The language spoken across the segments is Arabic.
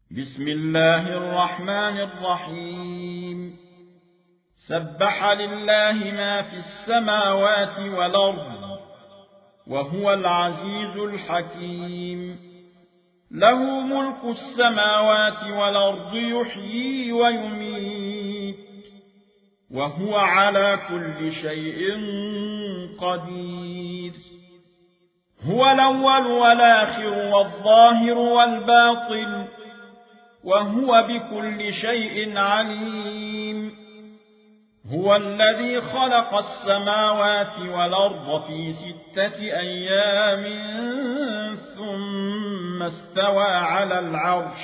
بسم الله الرحمن الرحيم سبح لله ما في السماوات والأرض وهو العزيز الحكيم له ملك السماوات والأرض يحيي ويميت وهو على كل شيء قدير هو الأول والآخر والظاهر والباطن وهو بكل شيء عليم هو الذي خلق السماوات والأرض في 6 أيام ثم استوى على العرش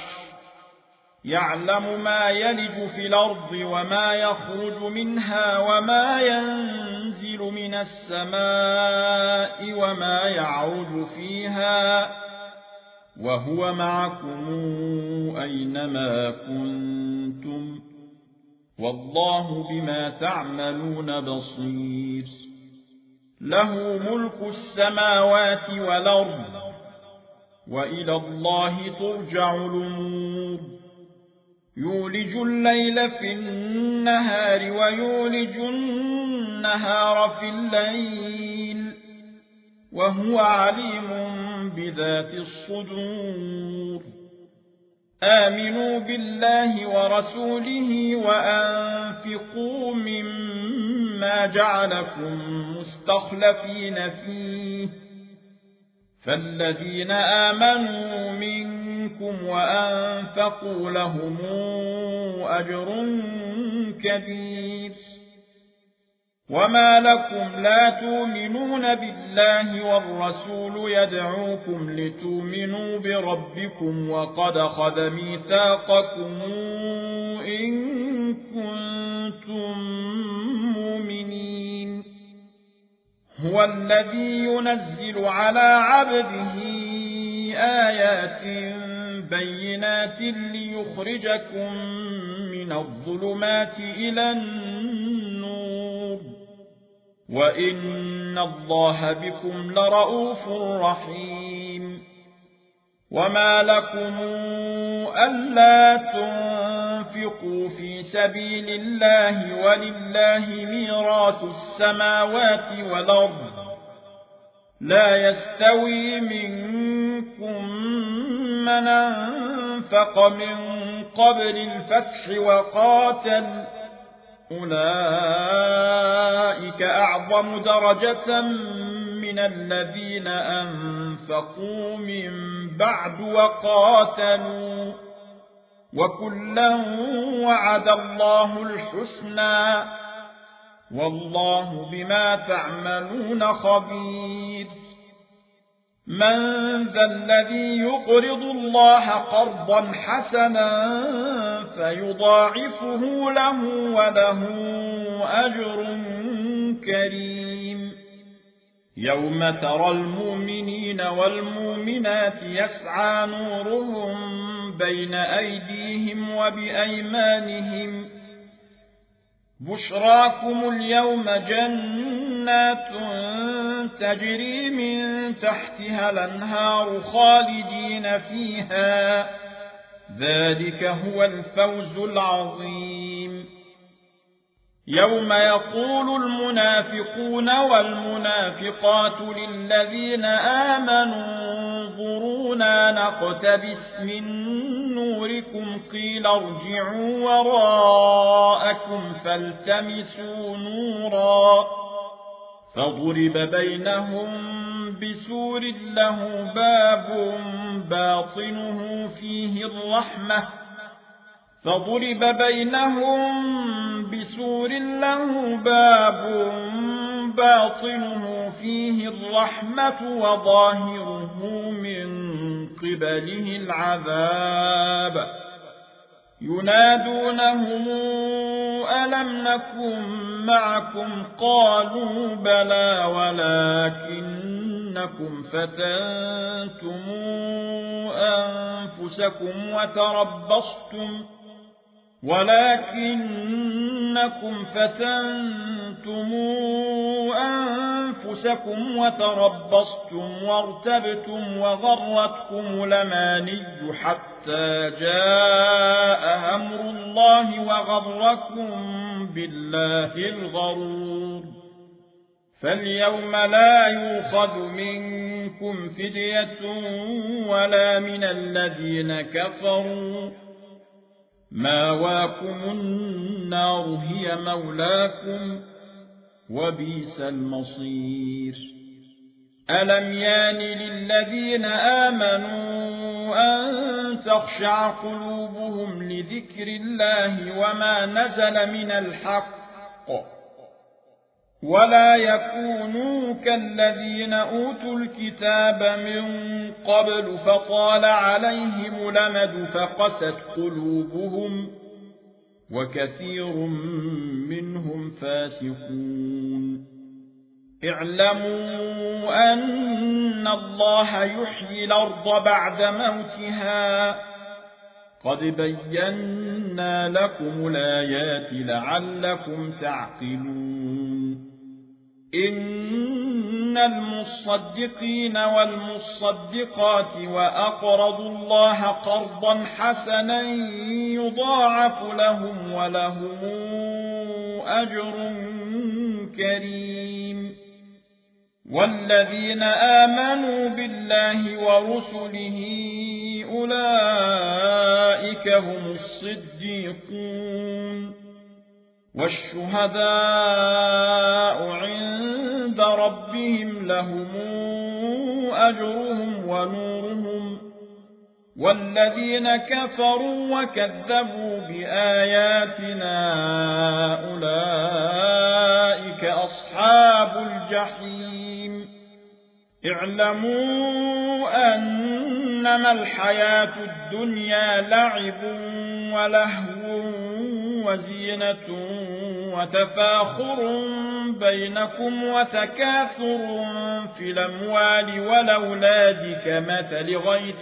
يعلم ما يلج في الأرض وما يخرج منها وما ينزل من السماء وما يعرج فيها وهو معكم أينما كنتم والله بما تعملون بصير له ملك السماوات والأرض وإلى الله ترجع الأمور يولج الليل في النهار ويولج النهار في الليل وهو عليم بذات الصدور آمنوا بالله ورسوله وأنفقوا مما جعلكم مستخلفين فيه فالذين آمنوا منكم وأنفقوا لهم أجر كبير وما لكم لا تؤمنون بالله والرسول يدعوكم لتؤمنوا بربكم وقد أخذ ميثاقكم إن كنتم مؤمنين هو الذي ينزل على عبده آيات بينات ليخرجكم من الظلمات إلى النور وإن الله بكم لرؤوف رحيم وما لكم ألا تنفقوا في سبيل الله ولله ميراث السماوات والأرض لا يستوي منكم من أنفق من قبل الفتح وقاتل أولئك أعظم درجة من الذين أنفقوا من بعد وقاتلوا وكلا وعد الله الحسنى والله بما تعملون خبير من ذا الذي يقرض الله قرضا حسنا فيضاعفه له وله أجر كريم يوم ترى المؤمنين والمؤمنات يسعى نورهم بين أيديهم وبأيمانهم بشراكم اليوم جنات تجري من تحتها الأنهار خالدين فيها ذلك هو الفوز العظيم يوم يقول المنافقون والمنافقات للذين آمنوا انظرونا نقتبس من نوركم قيل ارجعوا وراءكم فالتمسوا نورا فضرب بينهم بسور له باب باطنه فيه الرحمة وظاهره من قبله العذاب ينادونهم ألم نكن معكم قالوا بلى ولكنكم فتنتم أنفسكم وتربصتم إنكم فتنتم أنفسكم وتربصتم وارتبتم وغرتكم الأماني حتى جاء أمر الله وغركم بالله الغرور فاليوم لا يؤخذ منكم فدية ولا من الذين كفروا ماواكم النار هي مولاكم وبئس المصير ألم يان للذين آمنوا أن تخشع قلوبهم لذكر الله وما نزل من الحق ولا يكونوا كالذين أوتوا الكتاب من قبل فطال عليهم الأمد فقست قلوبهم وكثير منهم فاسقون اعلموا أن الله يحيي الأرض بعد موتها قد بينا لكم الآيات لعلكم تعقلون إن المصدقين والمصدقات وأقرضوا الله قرضا حسنا يضاعف لهم ولهم أجر كريم والذين آمنوا بالله ورسله أولئك هم الصديقون والشهداء عند ربهم لهم أجرهم ونورهم والذين كفروا وكذبوا بآياتنا أولئك أصحاب الجحيم اعلموا أنما الحياة الدنيا لعب ولهو وزينة وتفاخر بينكم وتكاثر في الأموال والأولاد كمثل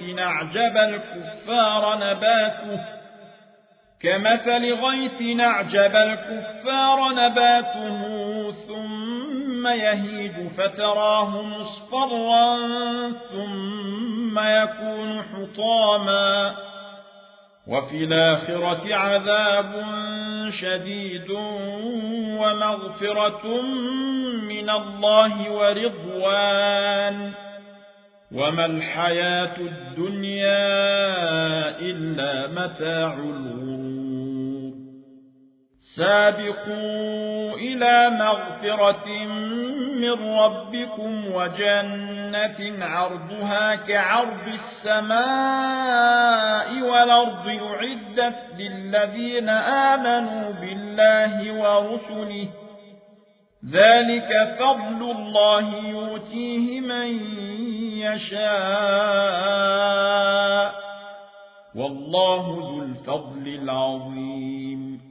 غيث أعجب الكفار نباته ثم يهيج فتراه مصفرا ثم يكون حطاما وفي الآخرة عذاب شديد ومغفرة من الله ورضوان وما الحياة الدنيا إلا متاع الغرور سابقوا إلى مغفرة من ربكم وجنة عرضها كعرض السماء والأرض أعدت للذين آمنوا بالله ورسله ذلك فضل الله يؤتيه من يشاء والله ذو الفضل العظيم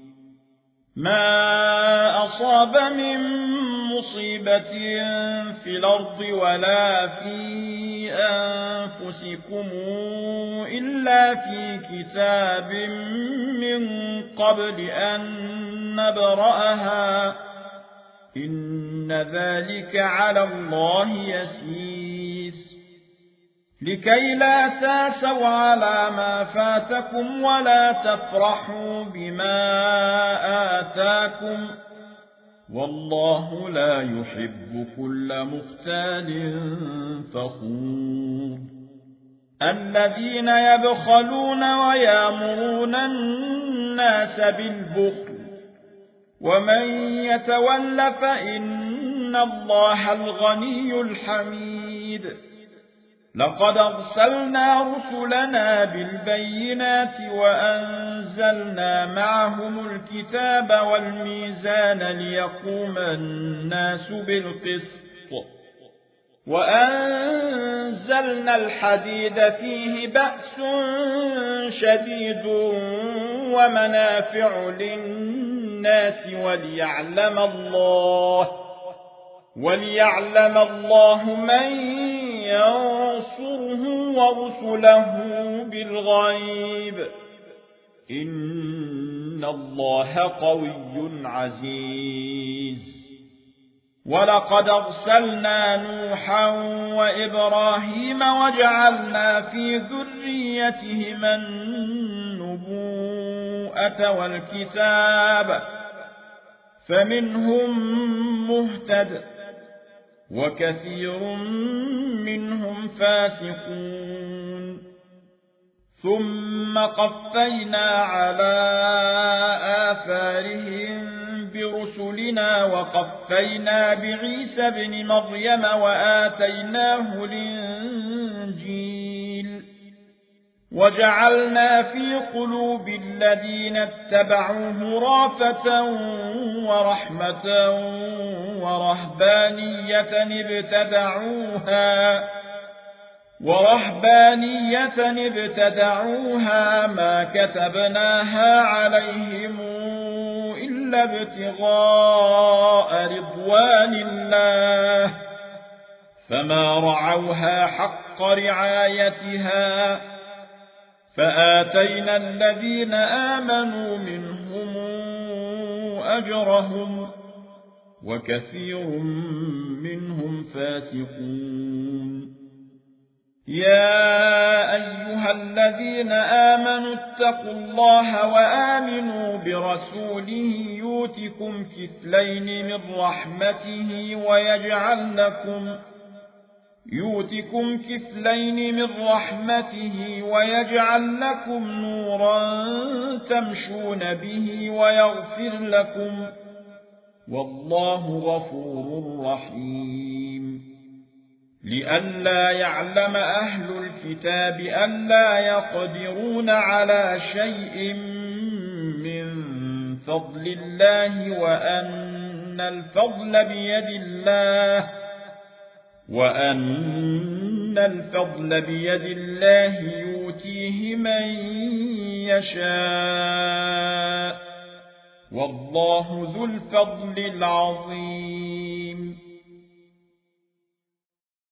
ما أصاب من مصيبة في الأرض ولا في أنفسكم إلا في كتاب من قبل أن نبرأها إن ذلك على الله يسير لكي لا تاسوا على ما فاتكم ولا تفرحوا بما آتاكم والله لا يحب كل مختال فخور الذين يبخلون ويأمرون الناس بالبخل ومن يتول فإن الله الغني الحميد لقد أرسلنا رسلنا بالبينات وأنزلنا معهم الكتاب والميزان ليقوم الناس بالقسط وأنزلنا الحديد فيه بأس شديد ومنافع للناس وليعلم الله من ينصره ورسله بالغيب إن إن الله قوي عزيز ولقد أرسلنا نوحا وإبراهيم وجعلنا في ذريتهما النبوءة والكتاب فمنهم مهتد وكثير منهم فاسقون ثم قفينا على آثارهم برسلنا وقفينا بعيسى بن مريم وآتيناه الإنجيل وجعلنا في قلوب الذين اتبعوه رأفة ورحمة ورهبانية ابتدعوها ما كتبناها عليهم إلا ابتغاء رضوان الله فما رعوها حق رعايتها فآتينا الذين آمنوا منهم أجرهم وكثير منهم فاسقون يا أيها الذين آمنوا اتقوا الله وآمنوا برسوله يؤتكم كفلين من رحمته ويجعل لكم نورا تمشون به ويغفر لكم والله غفور رحيم لئلا يعلم أهل الكتاب ألا يقدرون على شيء من فضل الله وأن الفضل بيد الله يؤتيه من يشاء والله ذو الفضل العظيم